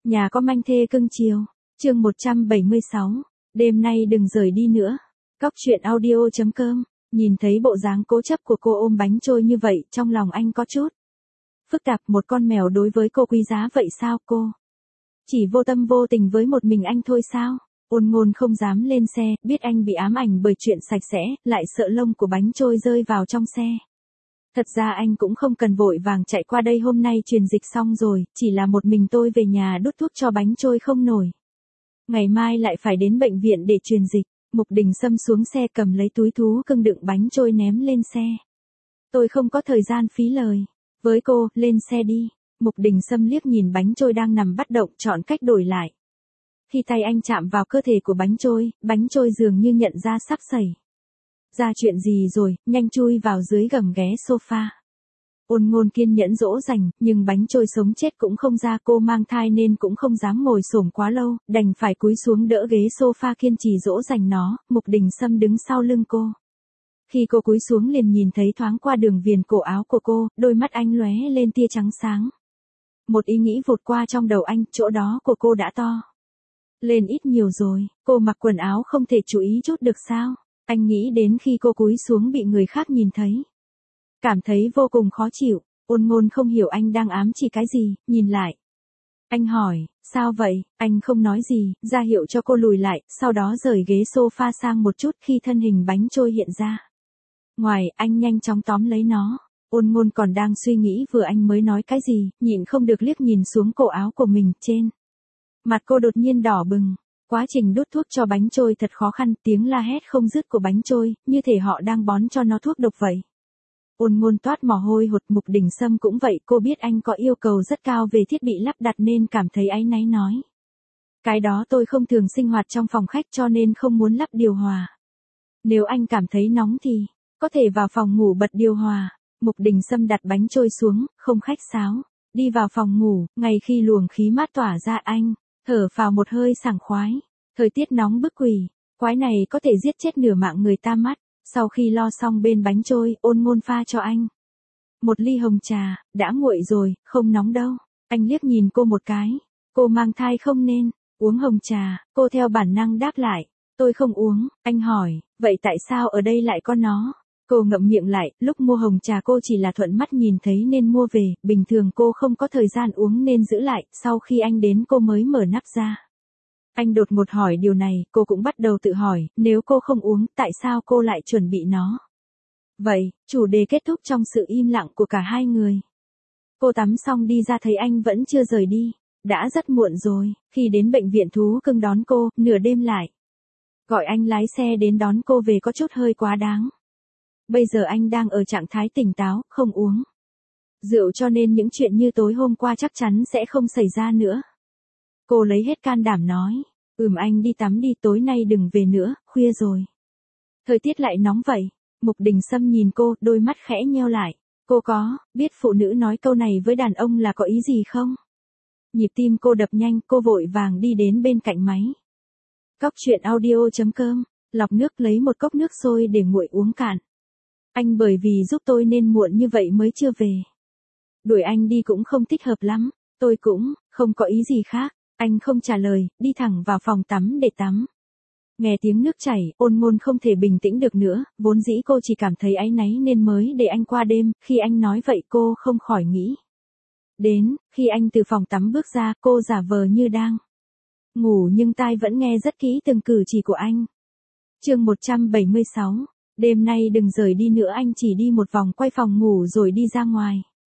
Nhà có manh thê cưng chiều. Chương 176. Đêm nay đừng rời đi nữa. Cóc truyện audio.com. Nhìn thấy bộ dáng cố chấp của cô ôm bánh trôi như vậy, trong lòng anh có chút phức tạp. Một con mèo đối với cô quý giá vậy sao cô? Chỉ vô tâm vô tình với một mình anh thôi sao? Ôn Ngôn không dám lên xe, biết anh bị ám ảnh bởi chuyện sạch sẽ, lại sợ lông của bánh trôi rơi vào trong xe. Thật ra anh cũng không cần vội vàng chạy qua đây, hôm nay truyền dịch xong rồi, chỉ là một mình tôi về nhà đút thuốc cho bánh trôi không nổi. Ngày mai lại phải đến bệnh viện để truyền dịch. Mục Đình Sâm xuống xe cầm lấy túi thú cưng đựng bánh trôi ném lên xe. Tôi không có thời gian phí lời với cô, lên xe đi. Mục Đình Sâm liếc nhìn bánh trôi đang nằm bất động, chọn cách đổi lại. Khi tay anh chạm vào cơ thể của bánh trôi dường như nhận ra sắp xảy ra chuyện gì rồi, nhanh chui vào dưới gầm ghế sofa. Ôn Ngôn kiên nhẫn dỗ dành, nhưng bánh trôi sống chết cũng không ra. Cô mang thai nên cũng không dám ngồi xổm quá lâu, đành phải cúi xuống đỡ ghế sofa kiên trì dỗ dành nó. Mục Đình Sâm đứng sau lưng cô. Khi cô cúi xuống liền nhìn thấy thoáng qua đường viền cổ áo của cô, đôi mắt anh lóe lên tia trắng sáng. Một ý nghĩ vụt qua trong đầu anh, chỗ đó của cô đã to lên ít nhiều rồi, cô mặc quần áo không thể chú ý chút được sao? Anh nghĩ đến khi cô cúi xuống bị người khác nhìn thấy, cảm thấy vô cùng khó chịu. Ôn Ngôn không hiểu anh đang ám chỉ cái gì, nhìn lại. Anh hỏi, sao vậy? Anh không nói gì, ra hiệu cho cô lùi lại, sau đó rời ghế sofa sang một chút. Khi thân hình bánh trôi hiện ra ngoài, anh nhanh chóng tóm lấy nó. Ôn Ngôn còn đang suy nghĩ vừa anh mới nói cái gì, nhịn không được liếc nhìn xuống cổ áo của mình. Trên mặt cô đột nhiên đỏ bừng. Quá trình đút thuốc cho bánh trôi thật khó khăn, tiếng la hét không dứt của bánh trôi, như thể họ đang bón cho nó thuốc độc vậy. Ôn Ngôn toát mồ hôi hột. Mục Đình Sâm cũng vậy, cô biết anh có yêu cầu rất cao về thiết bị lắp đặt nên cảm thấy áy náy nói. Cái đó tôi không thường sinh hoạt trong phòng khách cho nên không muốn lắp điều hòa. Nếu anh cảm thấy nóng thì có thể vào phòng ngủ bật điều hòa. Mục Đình Sâm đặt bánh trôi xuống, không khách sáo, đi vào phòng ngủ. Ngay khi luồng khí mát tỏa ra, anh thở phào một hơi sảng khoái. Thời tiết nóng bức quỷ, quái này có thể giết chết nửa mạng người ta mất. Sau khi lo xong bên bánh trôi, Ôn Ngôn pha cho anh một ly hồng trà. Đã nguội rồi, không nóng đâu. Anh liếc nhìn cô một cái. Cô mang thai không nên uống hồng trà. Cô theo bản năng đáp lại, tôi không uống. Anh hỏi, vậy tại sao ở đây lại có nó? Cô ngậm miệng lại, lúc mua hồng trà cô chỉ là thuận mắt nhìn thấy nên mua về, bình thường cô không có thời gian uống nên giữ lại, sau khi anh đến cô mới mở nắp ra. Anh đột ngột hỏi điều này, cô cũng bắt đầu tự hỏi, nếu cô không uống, tại sao cô lại chuẩn bị nó? Vậy, chủ đề kết thúc trong sự im lặng của cả hai người. Cô tắm xong đi ra thấy anh vẫn chưa rời đi. Đã rất muộn rồi. Khi đến bệnh viện thú cưng đón cô, nửa đêm lại gọi anh lái xe đến đón cô về có chút hơi quá đáng. Bây giờ anh đang ở trạng thái tỉnh táo, không uống rượu cho nên những chuyện như tối hôm qua chắc chắn sẽ không xảy ra nữa. Cô lấy hết can đảm nói, anh đi tắm đi, tối nay đừng về nữa, khuya rồi. Thời tiết lại nóng vậy. Mục Đình Sâm nhìn cô, đôi mắt khẽ nheo lại. Cô có biết phụ nữ nói câu này với đàn ông là có ý gì không? Nhịp tim cô đập nhanh, cô vội vàng đi đến bên cạnh máy cóc truyện audio.com, lọc nước lấy một cốc nước sôi để nguội uống cạn. Anh bởi vì giúp tôi nên muộn như vậy mới chưa về. Đuổi anh đi cũng không thích hợp lắm. Tôi cũng không có ý gì khác. Anh không trả lời, đi thẳng vào phòng tắm để tắm. Nghe tiếng nước chảy, Ôn Ngôn không thể bình tĩnh được nữa. Vốn dĩ cô chỉ cảm thấy áy náy nên mới để anh qua đêm. Khi anh nói vậy cô không khỏi nghĩ đến, khi anh từ phòng tắm bước ra, cô giả vờ như đang ngủ nhưng tai vẫn nghe rất kỹ từng cử chỉ của anh. Chương 176. Đêm nay đừng rời đi nữa. Anh chỉ đi một vòng quay phòng ngủ rồi đi ra ngoài.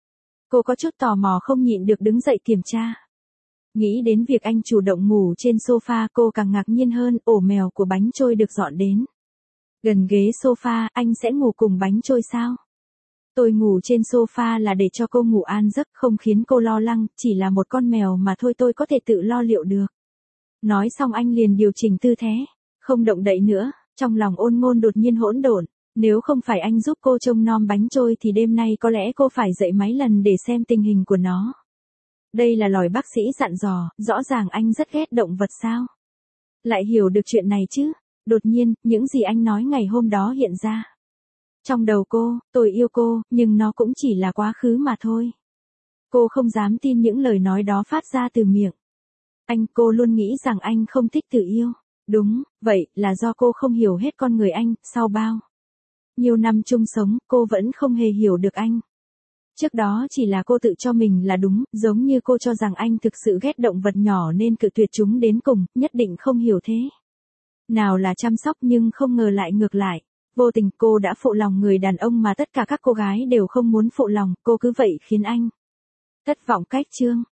Cô có chút tò mò không nhịn được đứng dậy kiểm tra. Nghĩ đến việc anh chủ động ngủ trên sofa, cô càng ngạc nhiên hơn. Ổ mèo của bánh trôi được dọn đến gần ghế sofa. Anh sẽ ngủ cùng bánh trôi sao? Tôi ngủ trên sofa là để cho cô ngủ an giấc, không khiến cô lo lắng, chỉ là một con mèo mà thôi, tôi có thể tự lo liệu được. Nói xong anh liền điều chỉnh tư thế, không động đậy nữa. Trong lòng Ôn Ngôn đột nhiên hỗn độn. Nếu không phải anh giúp cô trông nom bánh trôi thì đêm nay có lẽ cô phải dậy mấy lần để xem tình hình của nó. Đây là lời bác sĩ dặn dò, rõ ràng anh rất ghét động vật sao? Lại hiểu được chuyện này chứ? Đột nhiên, những gì anh nói ngày hôm đó hiện ra trong đầu cô. Tôi yêu cô, nhưng nó cũng chỉ là quá khứ mà thôi. Cô không dám tin những lời nói đó phát ra từ miệng Cô luôn nghĩ rằng anh không thích tự yêu. Đúng, vậy là do cô không hiểu hết con người anh, sau bao nhiều năm chung sống, cô vẫn không hề hiểu được anh. Trước đó chỉ là cô tự cho mình là đúng, giống như cô cho rằng anh thực sự ghét động vật nhỏ nên cự tuyệt chúng đến cùng, nhất định không hiểu thế nào là chăm sóc, nhưng không ngờ lại ngược lại. Vô tình cô đã phụ lòng người đàn ông mà tất cả các cô gái đều không muốn phụ lòng, cô cứ vậy khiến anh thất vọng cách chương.